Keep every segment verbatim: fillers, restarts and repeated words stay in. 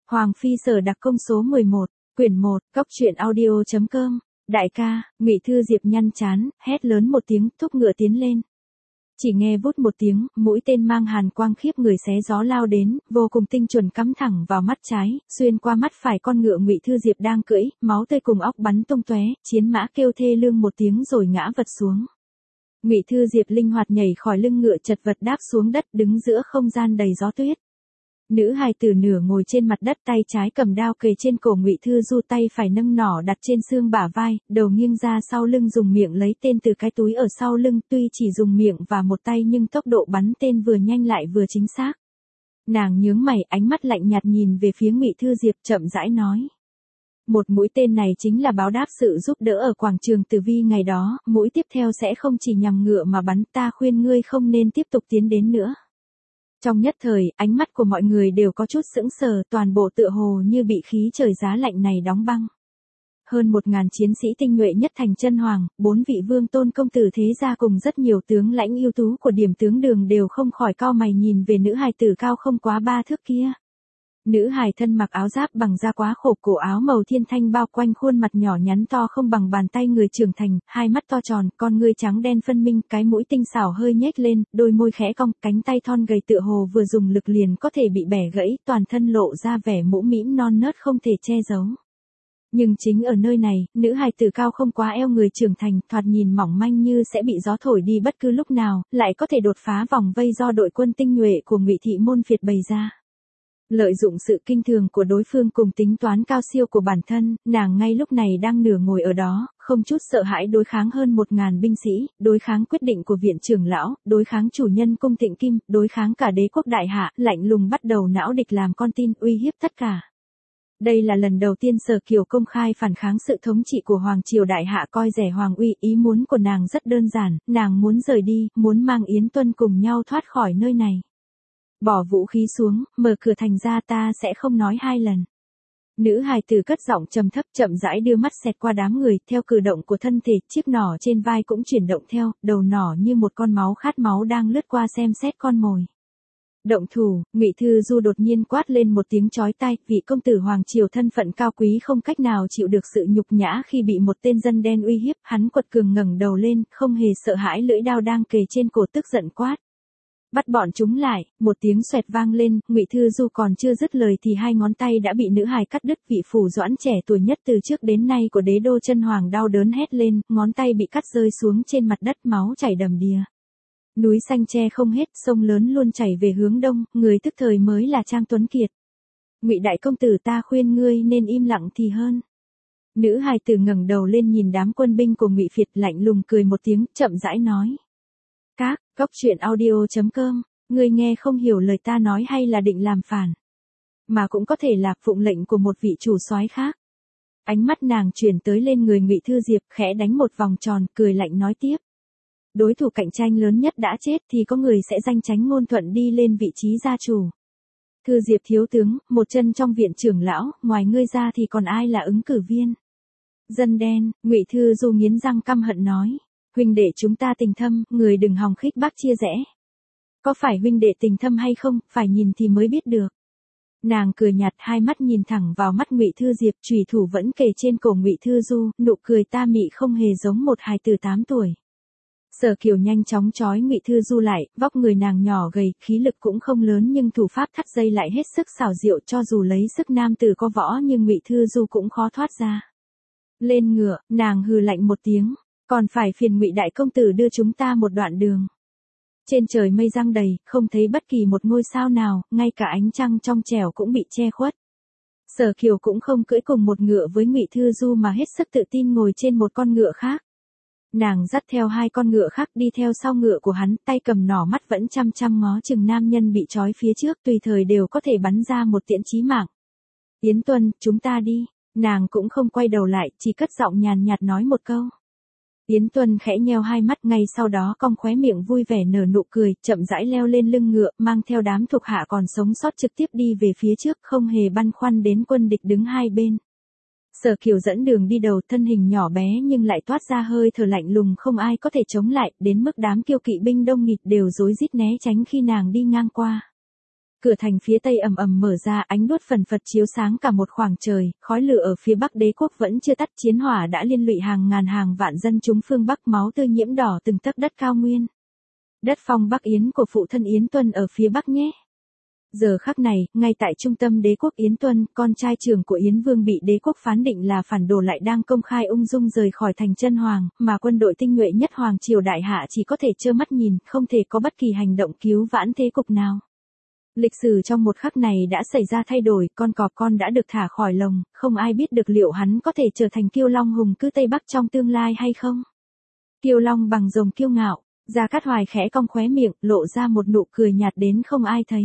Hoàng phi sở đặc công số mười một, quyển một, cóc truyện audio chấm com. Đại ca, Ngụy Thư Diệp nhăn chán, hét lớn một tiếng, thúc ngựa tiến lên. Chỉ nghe vút một tiếng, mũi tên mang hàn quang khiếp người xé gió lao đến, vô cùng tinh chuẩn cắm thẳng vào mắt trái, xuyên qua mắt phải con ngựa Ngụy Thư Diệp đang cưỡi, máu tươi cùng óc bắn tung tóe, chiến mã kêu thê lương một tiếng rồi ngã vật xuống. Ngụy Thư Diệp linh hoạt nhảy khỏi lưng ngựa chật vật đáp xuống đất, đứng giữa không gian đầy gió tuyết. Nữ hài tử nửa ngồi trên mặt đất, tay trái cầm đao kề trên cổ Ngụy Thư Du, tay phải nâng nỏ đặt trên xương bả vai, đầu nghiêng ra sau lưng dùng miệng lấy tên từ cái túi ở sau lưng, tuy chỉ dùng miệng và một tay nhưng tốc độ bắn tên vừa nhanh lại vừa chính xác. Nàng nhướng mày, ánh mắt lạnh nhạt nhìn về phía Ngụy Thư Diệp, chậm rãi nói: "Một mũi tên này chính là báo đáp sự giúp đỡ ở quảng trường Tử Vi ngày đó, mũi tiếp theo sẽ không chỉ nhằm ngựa mà bắn, ta khuyên ngươi không nên tiếp tục tiến đến nữa." Trong nhất thời, ánh mắt của mọi người đều có chút sững sờ, toàn bộ tựa hồ như bị khí trời giá lạnh này đóng băng. Hơn một ngàn chiến sĩ tinh nhuệ nhất thành chân hoàng, bốn vị vương tôn công tử thế gia cùng rất nhiều tướng lãnh ưu tú của điểm tướng đường đều không khỏi cau mày nhìn về nữ hài tử cao không quá ba thước kia. Nữ hài thân mặc áo giáp bằng da quá khổ, cổ áo màu thiên thanh bao quanh khuôn mặt nhỏ nhắn to không bằng bàn tay người trưởng thành, hai mắt to tròn, con ngươi trắng đen phân minh, cái mũi tinh xảo hơi nhếch lên, đôi môi khẽ cong, cánh tay thon gầy tựa hồ vừa dùng lực liền có thể bị bẻ gãy, toàn thân lộ ra vẻ mũ mĩm non nớt không thể che giấu. Nhưng chính ở nơi này, nữ hài tử cao không quá eo người trưởng thành, thoạt nhìn mỏng manh như sẽ bị gió thổi đi bất cứ lúc nào, lại có thể đột phá vòng vây do đội quân tinh nhuệ của Ngụy thị môn phiệt bày ra. Lợi dụng sự kinh thường của đối phương cùng tính toán cao siêu của bản thân, nàng ngay lúc này đang nửa ngồi ở đó, không chút sợ hãi đối kháng hơn một ngàn binh sĩ, đối kháng quyết định của viện trưởng lão, đối kháng chủ nhân cung Thịnh Kim, đối kháng cả đế quốc đại hạ, lạnh lùng bắt đầu não địch làm con tin, uy hiếp tất cả. Đây là lần đầu tiên Sở Kiều công khai phản kháng sự thống trị của Hoàng triều đại hạ, coi rẻ Hoàng uy, ý muốn của nàng rất đơn giản, nàng muốn rời đi, muốn mang Yến Tuân cùng nhau thoát khỏi nơi này. Bỏ vũ khí xuống, mở cửa thành ra, ta sẽ không nói hai lần. Nữ hài tử cất giọng trầm thấp, chậm rãi đưa mắt xẹt qua đám người, theo cử động của thân thể, chiếc nỏ trên vai cũng chuyển động theo, đầu nỏ như một con máu khát máu đang lướt qua xem xét con mồi. Động thủ, Ngụy Thư Du đột nhiên quát lên một tiếng chói tai, vị công tử hoàng triều thân phận cao quý không cách nào chịu được sự nhục nhã khi bị một tên dân đen uy hiếp, hắn quật cường ngẩng đầu lên, không hề sợ hãi, lưỡi đao đang kề trên cổ tức giận quát: "Bắt bọn chúng lại!" Một tiếng xoẹt vang lên, Ngụy Thư Du còn chưa dứt lời thì hai ngón tay đã bị nữ hài cắt đứt. Vị phủ doãn trẻ tuổi nhất từ trước đến nay của đế đô chân hoàng đau đớn hét lên, ngón tay bị cắt rơi xuống trên mặt đất, máu chảy đầm đìa. Núi xanh che không hết, sông lớn luôn chảy về hướng đông, người tức thời mới là Trang Tuấn Kiệt. "Ngụy đại công tử, ta khuyên ngươi nên im lặng thì hơn." Nữ hài tử ngẩng đầu lên nhìn đám quân binh của Ngụy phiệt, lạnh lùng cười một tiếng, chậm rãi nói: "Các, cóc truyện audio chấm com, ngươi nghe không hiểu lời ta nói hay là định làm phản? Mà cũng có thể là phụng lệnh của một vị chủ soái khác." Ánh mắt nàng chuyển tới lên người Ngụy Thư Diệp, khẽ đánh một vòng tròn, cười lạnh nói tiếp: "Đối thủ cạnh tranh lớn nhất đã chết thì có người sẽ danh chánh ngôn thuận đi lên vị trí gia chủ. Thư Diệp thiếu tướng, một chân trong viện trưởng lão, ngoài ngươi ra thì còn ai là ứng cử viên?" "Dân đen." Ngụy Thư Du nghiến răng căm hận nói: "Huynh đệ chúng ta tình thâm, người đừng hòng khích bác chia rẽ." "Có phải huynh đệ tình thâm hay không, phải nhìn thì mới biết được." Nàng cười nhạt, hai mắt nhìn thẳng vào mắt Ngụy Thư Diệp, chùy thủ vẫn kề trên cổ Ngụy Thư Du, nụ cười ta mị không hề giống một hài tử tám tuổi. Sở Kiều nhanh chóng trói Ngụy Thư Du lại, vóc người nàng nhỏ gầy, khí lực cũng không lớn nhưng thủ pháp thắt dây lại hết sức xảo diệu, cho dù lấy sức nam tử có võ nhưng Ngụy Thư Du cũng khó thoát ra. Lên ngựa, nàng hừ lạnh một tiếng: "Còn phải phiền Ngụy đại công tử đưa chúng ta một đoạn đường." Trên trời mây giăng đầy, không thấy bất kỳ một ngôi sao nào, ngay cả ánh trăng trong trẻo cũng bị che khuất. Sở Kiều cũng không cưỡi cùng một ngựa với Ngụy Thư Du mà hết sức tự tin ngồi trên một con ngựa khác. Nàng dắt theo hai con ngựa khác đi theo sau ngựa của hắn, tay cầm nỏ, mắt vẫn chăm chăm ngó chừng nam nhân bị trói phía trước, tùy thời đều có thể bắn ra một tiễn chí mạng. "Yến Tuân, chúng ta đi." Nàng cũng không quay đầu lại, chỉ cất giọng nhàn nhạt nói một câu. Yến Tuân khẽ nheo hai mắt, ngay sau đó cong khóe miệng vui vẻ nở nụ cười, chậm rãi leo lên lưng ngựa, mang theo đám thuộc hạ còn sống sót trực tiếp đi về phía trước, không hề băn khoăn đến quân địch đứng hai bên. Sở Kiều dẫn đường đi đầu, thân hình nhỏ bé nhưng lại toát ra hơi thở lạnh lùng không ai có thể chống lại, đến mức đám kiêu kỵ binh đông nghịt đều rối rít né tránh khi nàng đi ngang qua. Cửa thành phía tây ầm ầm mở ra, ánh đuốc phần phật chiếu sáng cả một khoảng trời, khói lửa ở phía bắc đế quốc vẫn chưa tắt, chiến hỏa đã liên lụy hàng ngàn hàng vạn dân chúng phương Bắc, máu tươi nhiễm đỏ từng tấc đất cao nguyên. Đất phong Bắc Yến của phụ thân Yến Tuân ở phía bắc nhé. Giờ khắc này, ngay tại trung tâm đế quốc, Yến Tuân, con trai trưởng của Yến Vương bị đế quốc phán định là phản đồ lại đang công khai ung dung rời khỏi thành Chân Hoàng, mà quân đội tinh nhuệ nhất Hoàng triều đại hạ chỉ có thể trơ mắt nhìn, không thể có bất kỳ hành động cứu vãn thế cục nào. Lịch sử trong một khắc này đã xảy ra thay đổi, con cọp con đã được thả khỏi lồng, không ai biết được liệu hắn có thể trở thành Kiêu Long hùng cứ Tây Bắc trong tương lai hay không. Kiêu Long bằng rồng kiêu ngạo, Gia Cát Hoài khẽ cong khóe miệng, lộ ra một nụ cười nhạt đến không ai thấy.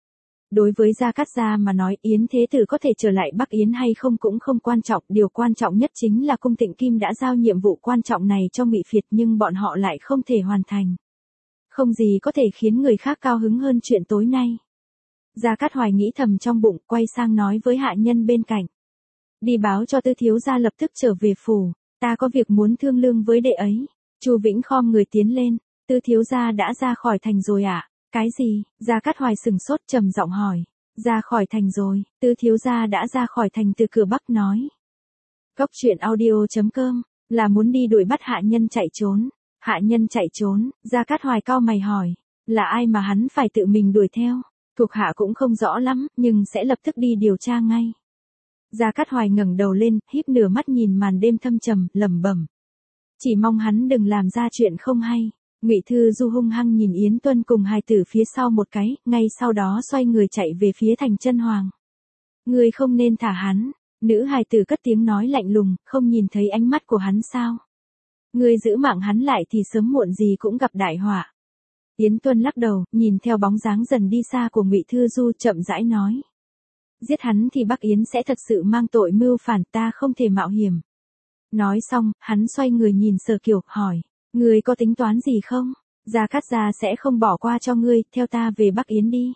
Đối với Gia Cát gia mà nói, Yến Thế Tử có thể trở lại Bắc Yến hay không cũng không quan trọng, điều quan trọng nhất chính là cung Tịnh Kim đã giao nhiệm vụ quan trọng này cho Ngụy Phiệt nhưng bọn họ lại không thể hoàn thành. Không gì có thể khiến người khác cao hứng hơn chuyện tối nay. Gia Cát Hoài nghĩ thầm trong bụng, quay sang nói với hạ nhân bên cạnh. Đi báo cho Tư thiếu gia lập tức trở về phủ, ta có việc muốn thương lượng với đệ ấy. Chu Vĩnh khom người tiến lên, Tư thiếu gia đã ra khỏi thành rồi ạ? À? Cái gì? Gia Cát Hoài sừng sốt trầm giọng hỏi. Ra khỏi thành rồi, Tư thiếu gia đã ra khỏi thành từ cửa bắc nói. Cốc truyện audio chấm com, là muốn đi đuổi bắt hạ nhân chạy trốn. Hạ nhân chạy trốn, Gia Cát Hoài cau mày hỏi. Là ai mà hắn phải tự mình đuổi theo? Thuộc hạ cũng không rõ lắm, nhưng sẽ lập tức đi điều tra ngay. Gia Cát Hoài ngẩng đầu lên, híp nửa mắt nhìn màn đêm thâm trầm, lẩm bẩm. Chỉ mong hắn đừng làm ra chuyện không hay. Ngụy Thư Du hung hăng nhìn Yến Tuân cùng hài tử phía sau một cái, ngay sau đó xoay người chạy về phía thành Chân Hoàng. Ngươi không nên thả hắn. Nữ hài tử cất tiếng nói lạnh lùng, không nhìn thấy ánh mắt của hắn sao? Ngươi giữ mạng hắn lại thì sớm muộn gì cũng gặp đại họa. Yến Tuân lắc đầu, nhìn theo bóng dáng dần đi xa của Ngụy Thư Du chậm rãi nói. Giết hắn thì Bắc Yến sẽ thật sự mang tội mưu phản, ta không thể mạo hiểm. Nói xong, hắn xoay người nhìn Sở Kiều, hỏi. Ngươi có tính toán gì không? Gia Cát gia sẽ không bỏ qua cho ngươi, theo ta về Bắc Yến đi.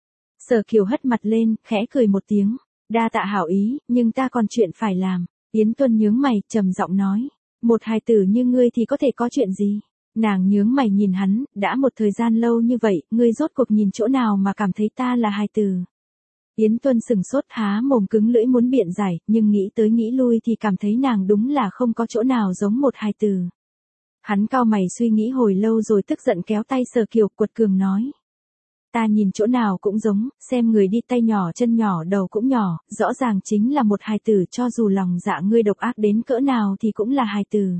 Sở Kiều hất mặt lên, khẽ cười một tiếng. Đa tạ hảo ý, nhưng ta còn chuyện phải làm. Yến Tuân nhướng mày, trầm giọng nói. Một hài tử như ngươi thì có thể có chuyện gì? Nàng nhướng mày nhìn hắn, đã một thời gian lâu như vậy, ngươi rốt cuộc nhìn chỗ nào mà cảm thấy ta là hài tử? Yến Tuân sừng sốt há mồm cứng lưỡi muốn biện giải, nhưng nghĩ tới nghĩ lui thì cảm thấy nàng đúng là không có chỗ nào giống một hài tử. Hắn cau mày suy nghĩ hồi lâu rồi tức giận kéo tay Sở Kiều, quật cường nói. Ta nhìn chỗ nào cũng giống, xem người đi tay nhỏ chân nhỏ đầu cũng nhỏ, rõ ràng chính là một hài tử, cho dù lòng dạ ngươi độc ác đến cỡ nào thì cũng là hài tử.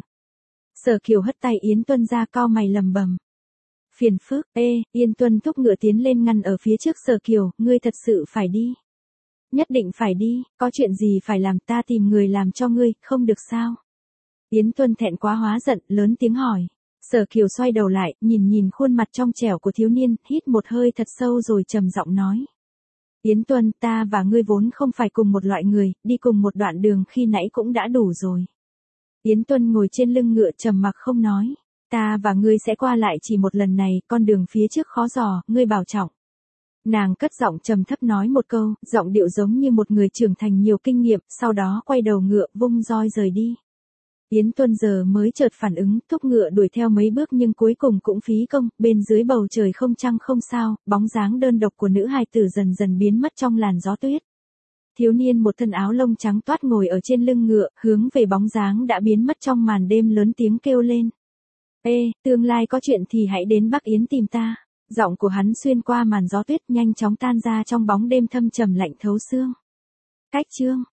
Sở Kiều hất tay Yến Tuân ra, cau mày lầm bầm. Phiền phức, ê, Yến Tuân thúc ngựa tiến lên ngăn ở phía trước Sở Kiều, ngươi thật sự phải đi. Nhất định phải đi, có chuyện gì phải làm, ta tìm người làm cho ngươi, không được sao? Yến Tuân thẹn quá hóa giận, lớn tiếng hỏi. Sở Kiều xoay đầu lại, nhìn nhìn khuôn mặt trong trẻo của thiếu niên, hít một hơi thật sâu rồi trầm giọng nói. Yến Tuân, ta và ngươi vốn không phải cùng một loại người, đi cùng một đoạn đường khi nãy cũng đã đủ rồi. Yến Tuân ngồi trên lưng ngựa trầm mặc không nói. Ta và ngươi sẽ qua lại chỉ một lần này, con đường phía trước khó dò, ngươi bảo trọng. Nàng cất giọng trầm thấp nói một câu, giọng điệu giống như một người trưởng thành nhiều kinh nghiệm, sau đó quay đầu ngựa vung roi rời đi. Yến Tuân giờ mới chợt phản ứng, thúc ngựa đuổi theo mấy bước nhưng cuối cùng cũng phí công, bên dưới bầu trời không trăng không sao, bóng dáng đơn độc của nữ hài tử dần dần biến mất trong làn gió tuyết. Thiếu niên một thân áo lông trắng toát ngồi ở trên lưng ngựa, hướng về bóng dáng đã biến mất trong màn đêm lớn tiếng kêu lên. Ê, tương lai có chuyện thì hãy đến Bắc Yến tìm ta. Giọng của hắn xuyên qua màn gió tuyết nhanh chóng tan ra trong bóng đêm thâm trầm lạnh thấu xương. Cách chương